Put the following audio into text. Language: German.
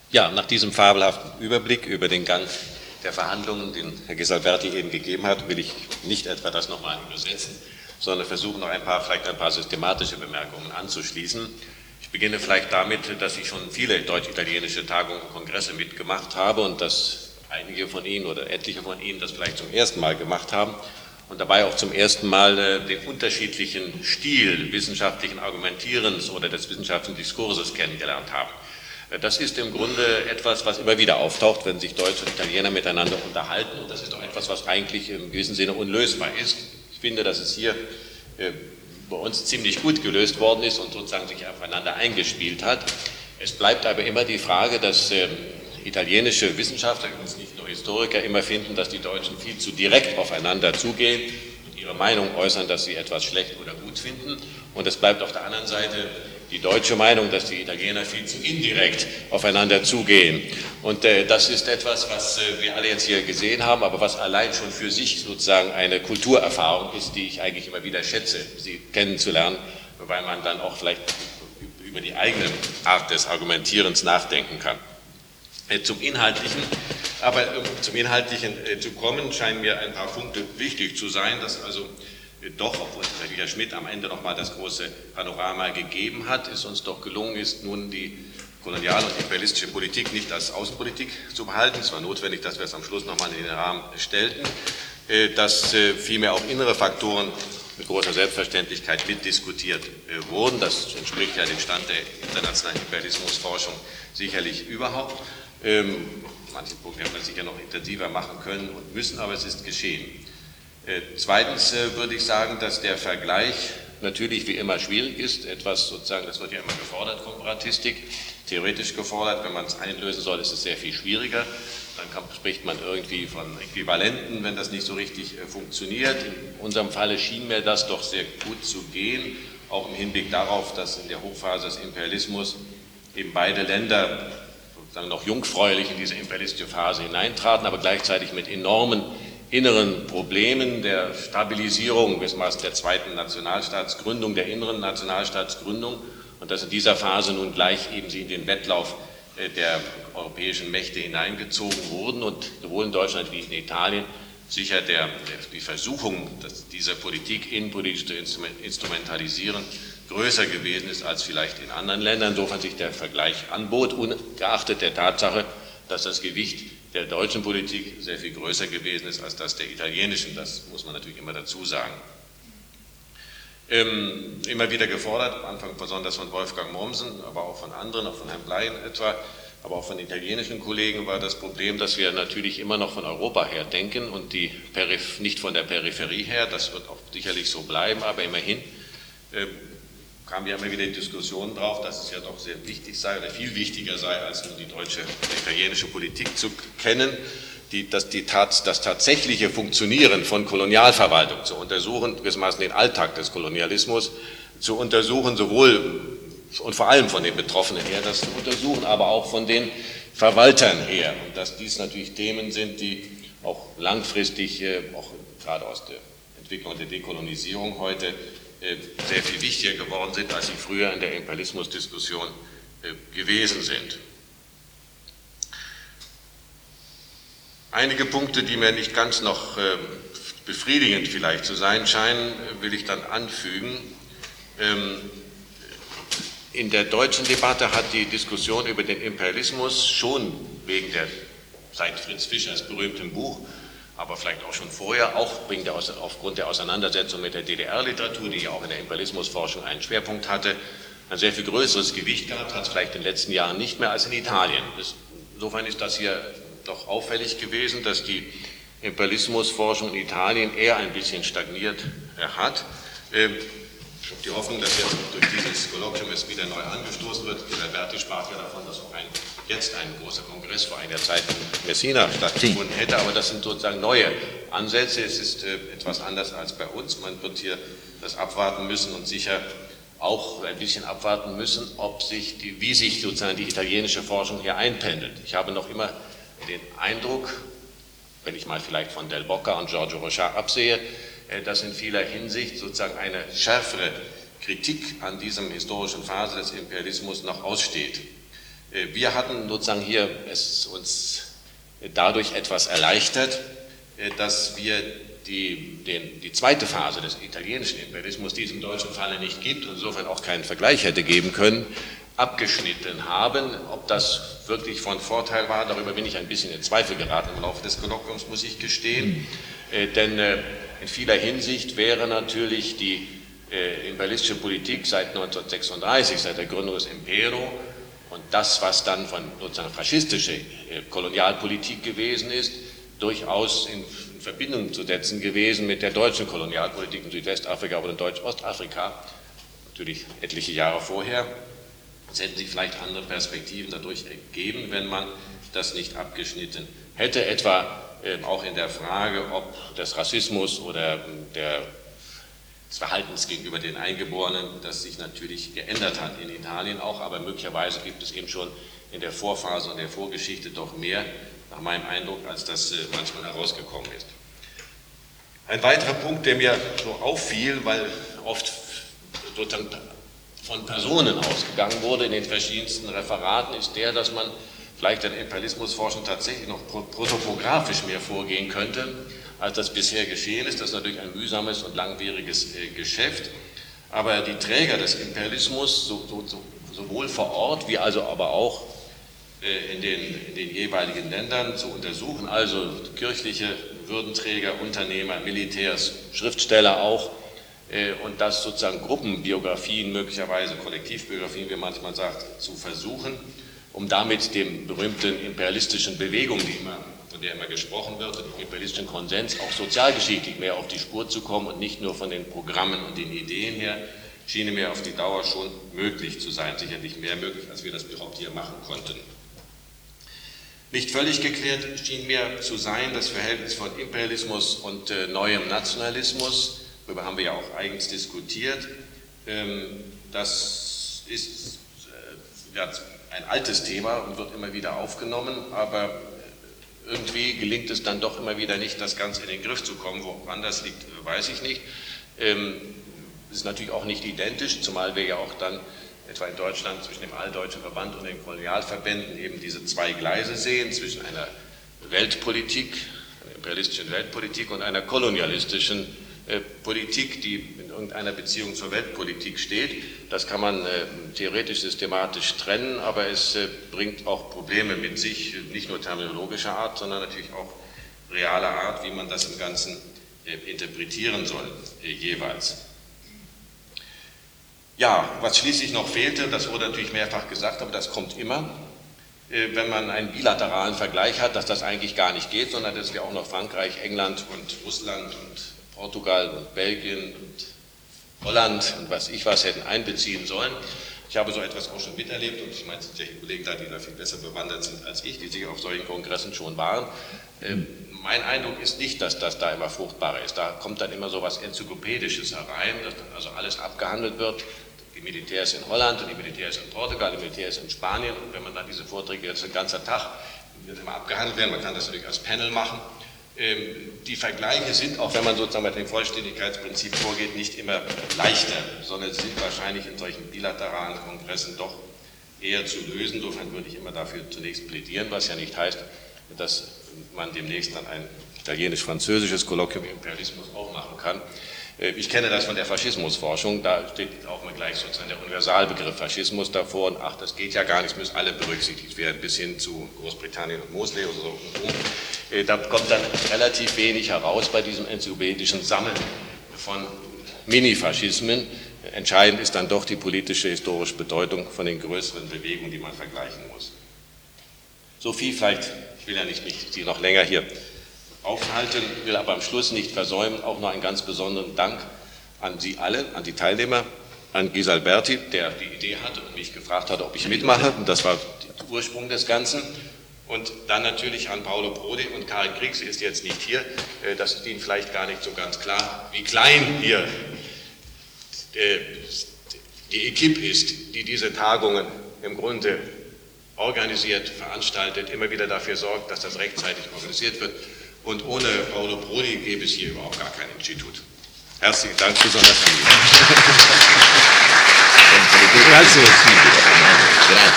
Ja, nach diesem fabelhaften Überblick über den Gang der Verhandlungen, den Herr Ghesalberti eben gegeben hat, will ich nicht etwa das nochmal übersetzen, sondern versuchen, noch vielleicht ein paar systematische Bemerkungen anzuschließen. Ich beginne vielleicht damit, dass ich schon viele deutsch-italienische Tagungen und Kongresse mitgemacht habe und dass einige von Ihnen oder etliche von Ihnen das vielleicht zum ersten Mal gemacht haben und dabei auch zum ersten Mal den unterschiedlichen Stil wissenschaftlichen Argumentierens oder des wissenschaftlichen Diskurses kennengelernt haben. Das ist im Grunde etwas, was immer wieder auftaucht, wenn sich Deutsche und Italiener miteinander unterhalten. Und das ist auch etwas, was eigentlich im gewissen Sinne unlösbar ist. Ich finde, dass es hier bei uns ziemlich gut gelöst worden ist und sozusagen sich aufeinander eingespielt hat. Es bleibt aber immer die Frage, dass italienische Wissenschaftler, übrigens nicht nur Historiker, immer finden, dass die Deutschen viel zu direkt aufeinander zugehen und ihre Meinung äußern, dass sie etwas schlecht oder gut finden. Und es bleibt auf der anderen Seite die deutsche Meinung, dass die Italiener viel zu indirekt aufeinander zugehen. Und das ist etwas, was wir alle jetzt hier gesehen haben, aber was allein schon für sich sozusagen eine Kulturerfahrung ist, die ich eigentlich immer wieder schätze, sie kennenzulernen, weil man dann auch vielleicht über die eigene Art des Argumentierens nachdenken kann. Zum Inhaltlichen zu kommen, scheinen mir ein paar Punkte wichtig zu sein, dass also doch, obwohl Herr Schmidt am Ende nochmal das große Panorama gegeben hat, es uns doch gelungen ist, nun die koloniale und imperialistische Politik nicht als Außenpolitik zu behalten. Es war notwendig, dass wir es am Schluss nochmal in den Rahmen stellten, dass vielmehr auch innere Faktoren mit großer Selbstverständlichkeit mitdiskutiert wurden. Das entspricht ja dem Stand der internationalen Imperialismusforschung sicherlich überhaupt. Manche Punkte hätte man sicher noch intensiver machen können und müssen, aber es ist geschehen. Zweitens würde ich sagen, dass der Vergleich natürlich wie immer schwierig ist. Etwas sozusagen, das wird ja immer gefordert, Komparatistik, theoretisch gefordert. Wenn man es einlösen soll, ist es sehr viel schwieriger. Dann spricht man irgendwie von Äquivalenten, wenn das nicht so richtig funktioniert. In unserem Falle schien mir das doch sehr gut zu gehen, auch im Hinblick darauf, dass in der Hochphase des Imperialismus eben beide Länder sozusagen noch jungfräulich in diese imperialistische Phase hineintraten, aber gleichzeitig mit enormen inneren Problemen der Stabilisierung gewissermaßen der zweiten Nationalstaatsgründung, der inneren Nationalstaatsgründung und dass in dieser Phase nun gleich eben sie in den Wettlauf der europäischen Mächte hineingezogen wurden und sowohl in Deutschland wie in Italien sicher die Versuchung, diese Politik innenpolitisch zu instrumentalisieren, größer gewesen ist als vielleicht in anderen Ländern, insofern sich der Vergleich anbot, ungeachtet der Tatsache, dass das Gewicht der deutschen Politik sehr viel größer gewesen ist als das der italienischen. Das muss man natürlich immer dazu sagen. Immer wieder gefordert, am Anfang besonders von Wolfgang Mommsen, aber auch von anderen, auch von Herrn Bleyen etwa, aber auch von italienischen Kollegen war das Problem, dass wir natürlich immer noch von Europa her denken und nicht von der Peripherie her. Das wird auch sicherlich so bleiben, aber immerhin kamen ja immer wieder die Diskussion drauf, dass es ja doch sehr wichtig sei oder viel wichtiger sei, als nur die deutsche, die italienische Politik zu kennen, das tatsächliche Funktionieren von Kolonialverwaltung zu untersuchen, gewissermaßen den Alltag des Kolonialismus zu untersuchen, sowohl und vor allem von den Betroffenen her, das zu untersuchen, aber auch von den Verwaltern her. Und dass dies natürlich Themen sind, die auch langfristig, auch gerade aus der Entwicklung der Dekolonisierung heute, sehr viel wichtiger geworden sind, als sie früher in der Imperialismusdiskussion gewesen sind. Einige Punkte, die mir nicht ganz noch befriedigend vielleicht zu sein scheinen, will ich dann anfügen. In der deutschen Debatte hat die Diskussion über den Imperialismus schon seit Fritz Fischers berühmtem Buch, aber vielleicht auch schon vorher, auch aufgrund der Auseinandersetzung mit der DDR-Literatur, die ja auch in der Imperialismusforschung einen Schwerpunkt hatte, ein sehr viel größeres Gewicht gehabt, hat es vielleicht in den letzten Jahren nicht mehr als in Italien. Insofern ist das hier doch auffällig gewesen, dass die Imperialismusforschung in Italien eher ein bisschen stagniert hat. Ich habe die Hoffnung, dass jetzt durch dieses Kolloquium es wieder neu angestoßen wird. Herr Berti sprach ja davon, dass auch jetzt ein großer Kongress vor einiger Zeit in Messina stattgefunden hätte, aber das sind sozusagen neue Ansätze. Es ist etwas anders als bei uns. Man wird hier das abwarten müssen und sicher auch ein bisschen abwarten müssen, wie sich sozusagen die italienische Forschung hier einpendelt. Ich habe noch immer den Eindruck, wenn ich mal vielleicht von Del Bocca und Giorgio Rochard absehe, dass in vieler Hinsicht sozusagen eine schärfere Kritik an diesem historischen Phase des Imperialismus noch aussteht. Wir hatten sozusagen hier es uns dadurch etwas erleichtert, dass wir die zweite Phase des italienischen Imperialismus, die es im deutschen Falle nicht gibt und insofern auch keinen Vergleich hätte geben können, abgeschnitten haben. Ob das wirklich von Vorteil war, darüber bin ich ein bisschen in Zweifel geraten im Laufe des Kolloquiums, muss ich gestehen. Denn in vieler Hinsicht wäre natürlich die imperialistische Politik seit 1936, seit der Gründung des Impero und das, was dann von sozusagen faschistischer Kolonialpolitik gewesen ist, durchaus in Verbindung zu setzen gewesen mit der deutschen Kolonialpolitik in Südwestafrika oder in Deutsch-Ostafrika, natürlich etliche Jahre vorher. Es hätten sich vielleicht andere Perspektiven dadurch ergeben, wenn man das nicht abgeschnitten hätte, etwa auch in der Frage, ob des Rassismus oder des Verhaltens gegenüber den Eingeborenen, das sich natürlich geändert hat in Italien auch, aber möglicherweise gibt es eben schon in der Vorphase und der Vorgeschichte doch mehr, nach meinem Eindruck, als das manchmal herausgekommen ist. Ein weiterer Punkt, der mir so auffiel, weil oft sozusagen von Personen ausgegangen wurde in den verschiedensten Referaten, ist der, dass man vielleicht in Imperialismusforschung tatsächlich noch protopografisch mehr vorgehen könnte, als das bisher geschehen ist. Das ist natürlich ein mühsames und langwieriges Geschäft, aber die Träger des Imperialismus, sowohl vor Ort wie also aber auch in den jeweiligen Ländern zu untersuchen, also kirchliche Würdenträger, Unternehmer, Militärs, Schriftsteller auch, und das sozusagen Gruppenbiografien, möglicherweise Kollektivbiografien, wie man manchmal sagt, zu versuchen, um damit dem berühmten imperialistischen Bewegung, von der immer gesprochen wird, dem imperialistischen Konsens, auch sozialgeschichtlich mehr auf die Spur zu kommen und nicht nur von den Programmen und den Ideen her, schien mir auf die Dauer schon möglich zu sein, sicherlich mehr möglich, als wir das überhaupt hier machen konnten. Nicht völlig geklärt schien mir zu sein das Verhältnis von Imperialismus und neuem Nationalismus. Darüber haben wir ja auch eigens diskutiert. Das ist ein altes Thema und wird immer wieder aufgenommen, aber irgendwie gelingt es dann doch immer wieder nicht, das Ganze in den Griff zu kommen. Woran das liegt, weiß ich nicht. Es ist natürlich auch nicht identisch, zumal wir ja auch dann etwa in Deutschland zwischen dem Alldeutschen Verband und den Kolonialverbänden eben diese zwei Gleise sehen, zwischen einer Weltpolitik, einer imperialistischen Weltpolitik und einer kolonialistischen Politik, die in irgendeiner Beziehung zur Weltpolitik steht. Das kann man theoretisch systematisch trennen, aber es bringt auch Probleme mit sich, nicht nur terminologischer Art, sondern natürlich auch realer Art, wie man das im Ganzen interpretieren soll, jeweils. Ja, was schließlich noch fehlte, das wurde natürlich mehrfach gesagt, aber das kommt immer, wenn man einen bilateralen Vergleich hat, dass das eigentlich gar nicht geht, sondern dass wir auch noch Frankreich, England und Russland und Portugal und Belgien und Holland und was hätten einbeziehen sollen. Ich habe so etwas auch schon miterlebt und ich meine, es sind ja Kollegen da, die da viel besser bewandert sind als ich, die sicher auf solchen Kongressen schon waren. Mein Eindruck ist nicht, dass das da immer fruchtbarer ist. Da kommt dann immer so etwas Enzyklopädisches herein, dass dann also alles abgehandelt wird. Die Militärs in Holland und die Militärs in Portugal, die Militärs in Spanien. Und wenn man dann diese Vorträge, jetzt ein ganzer Tag, wird immer abgehandelt werden, man kann das natürlich als Panel machen. Die Vergleiche sind, auch wenn man sozusagen mit dem Vollständigkeitsprinzip vorgeht, nicht immer leichter, sondern sind wahrscheinlich in solchen bilateralen Kongressen doch eher zu lösen. Insofern würde ich immer dafür zunächst plädieren, was ja nicht heißt, dass man demnächst dann ein italienisch-französisches Kolloquium im Imperialismus auch machen kann. Ich kenne das von der Faschismusforschung, da steht auch mal gleich sozusagen der Universalbegriff Faschismus davor und ach, das geht ja gar nicht, es müssen alle berücksichtigt werden, bis hin zu Großbritannien und Mosley oder so. Da kommt dann relativ wenig heraus bei diesem enzyklopädischen Sammeln von Mini-Faschismen. Entscheidend ist dann doch die politische, historische Bedeutung von den größeren Bewegungen, die man vergleichen muss. So viel vielleicht, ich will ja nicht Sie noch länger hier aufhalten, will aber am Schluss nicht versäumen, auch noch einen ganz besonderen Dank an Sie alle, an die Teilnehmer, an Ghisalberti, der die Idee hatte und mich gefragt hatte, ob ich mitmache, und das war der Ursprung des Ganzen. Und dann natürlich an Paolo Prodi und Karin Krieg, sie ist jetzt nicht hier, das ist Ihnen vielleicht gar nicht so ganz klar, wie klein hier die Equipe ist, die diese Tagungen im Grunde organisiert, veranstaltet, immer wieder dafür sorgt, dass das rechtzeitig organisiert wird. Und ohne Paolo Prodi gäbe es hier überhaupt gar kein Institut. Herzlichen Dank, besonders an Sie. Grazie.